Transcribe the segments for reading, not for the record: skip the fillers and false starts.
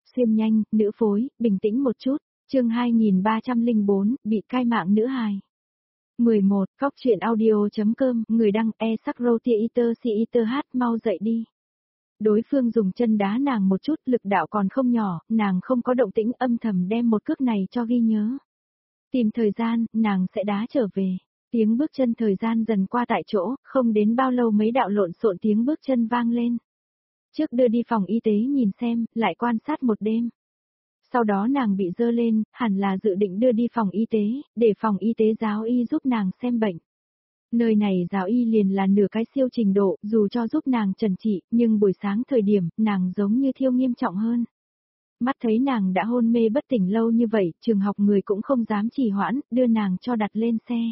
xuyên nhanh, nữ phối, bình tĩnh một chút. Chương 2304, bị cai mạng nữ hài. 11. Cóc truyện audio.com, người đăng e-sắc-rô-tia-iter-si-iter-hát, mau dậy đi. Đối phương dùng chân đá nàng một chút, lực đạo còn không nhỏ, nàng không có động tĩnh, âm thầm đem một cước này cho ghi nhớ. Tìm thời gian, nàng sẽ đá trở về. Tiếng bước chân thời gian dần qua tại chỗ, không đến bao lâu mấy đạo lộn xộn tiếng bước chân vang lên. Trước đưa đi phòng y tế nhìn xem, lại quan sát một đêm. Sau đó nàng bị dơ lên, hẳn là dự định đưa đi phòng y tế, để phòng y tế giáo y giúp nàng xem bệnh. Nơi này giáo y liền là nửa cái siêu trình độ, dù cho giúp nàng trần trị, nhưng buổi sáng thời điểm, nàng giống như thiêu nghiêm trọng hơn. Mắt thấy nàng đã hôn mê bất tỉnh lâu như vậy, trường học người cũng không dám trì hoãn, đưa nàng cho đặt lên xe.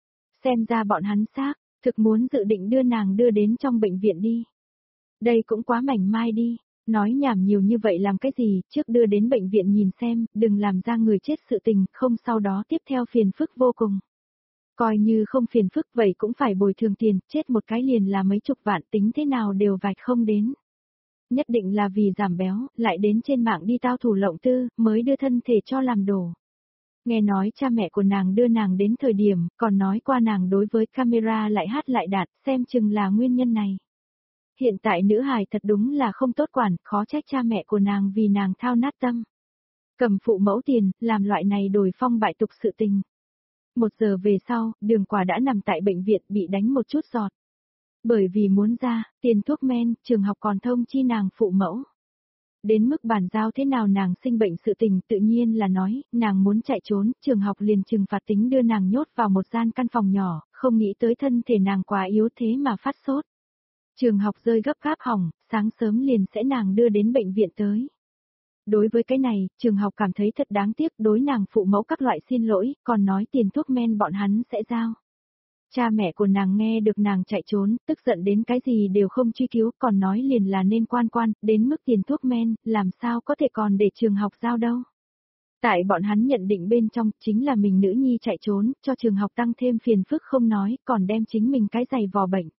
Xem ra bọn hắn xác, thực muốn dự định đưa nàng đưa đến trong bệnh viện đi. Đây cũng quá mảnh mai đi, nói nhảm nhiều như vậy làm cái gì, trước đưa đến bệnh viện nhìn xem, đừng làm ra người chết sự tình, không sau đó tiếp theo phiền phức vô cùng. Coi như không phiền phức vậy cũng phải bồi thường tiền, chết một cái liền là mấy chục vạn, tính thế nào đều vạch không đến. Nhất định là vì giảm béo, lại đến trên mạng đi tao thủ lộng tư, mới đưa thân thể cho làm đổ. Nghe nói cha mẹ của nàng đưa nàng đến thời điểm, còn nói qua nàng đối với camera lại hát lại đạt, xem chừng là nguyên nhân này. Hiện tại nữ hài thật đúng là không tốt quản, khó trách cha mẹ của nàng vì nàng thao nát tâm. Cầm phụ mẫu tiền, làm loại này đổi phong bại tục sự tình. 1 giờ về sau, Đường Quả đã nằm tại bệnh viện bị đánh một chút giọt. Bởi vì muốn ra, tiền thuốc men, trường học còn thông chi nàng phụ mẫu. Đến mức bàn giao thế nào nàng sinh bệnh sự tình tự nhiên là nói, nàng muốn chạy trốn, trường học liền trừng phạt tính đưa nàng nhốt vào một gian căn phòng nhỏ, không nghĩ tới thân thể nàng quá yếu thế mà phát sốt. Trường học rơi gấp gáp hỏng, sáng sớm liền sẽ nàng đưa đến bệnh viện tới. Đối với cái này, trường học cảm thấy thật đáng tiếc, đối nàng phụ mẫu các loại xin lỗi, còn nói tiền thuốc men bọn hắn sẽ giao. Cha mẹ của nàng nghe được nàng chạy trốn, tức giận đến cái gì đều không truy cứu, còn nói liền là nên quan, đến mức tiền thuốc men, làm sao có thể còn để trường học giao đâu. Tại bọn hắn nhận định bên trong, chính là mình nữ nhi chạy trốn, cho trường học tăng thêm phiền phức không nói, còn đem chính mình cái giày vò bệnh.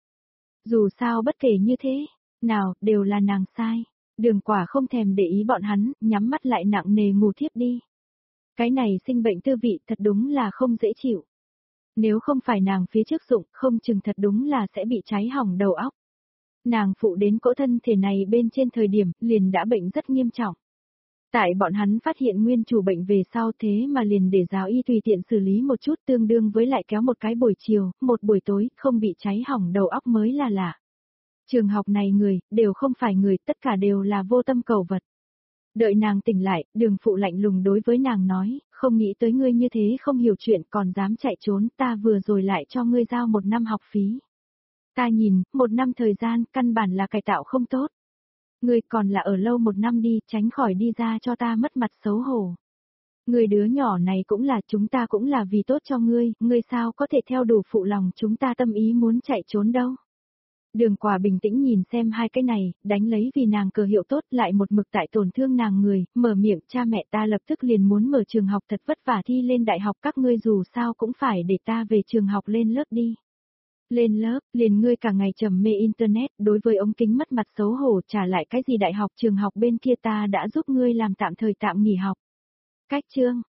Dù sao bất kể như thế, nào, đều là nàng sai. Đường Quả không thèm để ý bọn hắn, nhắm mắt lại nặng nề ngủ thiếp đi. Cái này sinh bệnh tư vị thật đúng là không dễ chịu. Nếu không phải nàng phía trước dụng, không chừng thật đúng là sẽ bị cháy hỏng đầu óc. Nàng phụ đến cỗ thân thể này bên trên thời điểm, liền đã bệnh rất nghiêm trọng. Tại bọn hắn phát hiện nguyên chủ bệnh về sau thế mà liền để giáo y tùy tiện xử lý một chút tương đương với lại kéo một cái buổi chiều, một buổi tối, không bị cháy hỏng đầu óc mới là lạ. Trường học này người, đều không phải người, tất cả đều là vô tâm cầu vật. Đợi nàng tỉnh lại, Đường phụ lạnh lùng đối với nàng nói, không nghĩ tới ngươi như thế không hiểu chuyện còn dám chạy trốn, ta vừa rồi lại cho ngươi giao 1 năm học phí. Ta nhìn, 1 năm thời gian, căn bản là cải tạo không tốt. Ngươi còn là ở lâu 1 năm đi, tránh khỏi đi ra cho ta mất mặt xấu hổ. Người đứa nhỏ này cũng là, chúng ta cũng là vì tốt cho ngươi sao có thể theo đủ phụ lòng chúng ta tâm ý muốn chạy trốn đâu. Đường Quả bình tĩnh nhìn xem hai cái này, đánh lấy vì nàng cờ hiệu tốt lại một mực tại tổn thương nàng người, mở miệng, cha mẹ ta lập tức liền muốn mở trường học thật vất vả thi lên đại học, các ngươi dù sao cũng phải để ta về trường học lên lớp đi. Lên lớp, liền ngươi cả ngày trầm mê internet, đối với ống kính mất mặt xấu hổ, trả lại cái gì đại học, trường học bên kia ta đã giúp ngươi làm tạm thời tạm nghỉ học. Cách chương,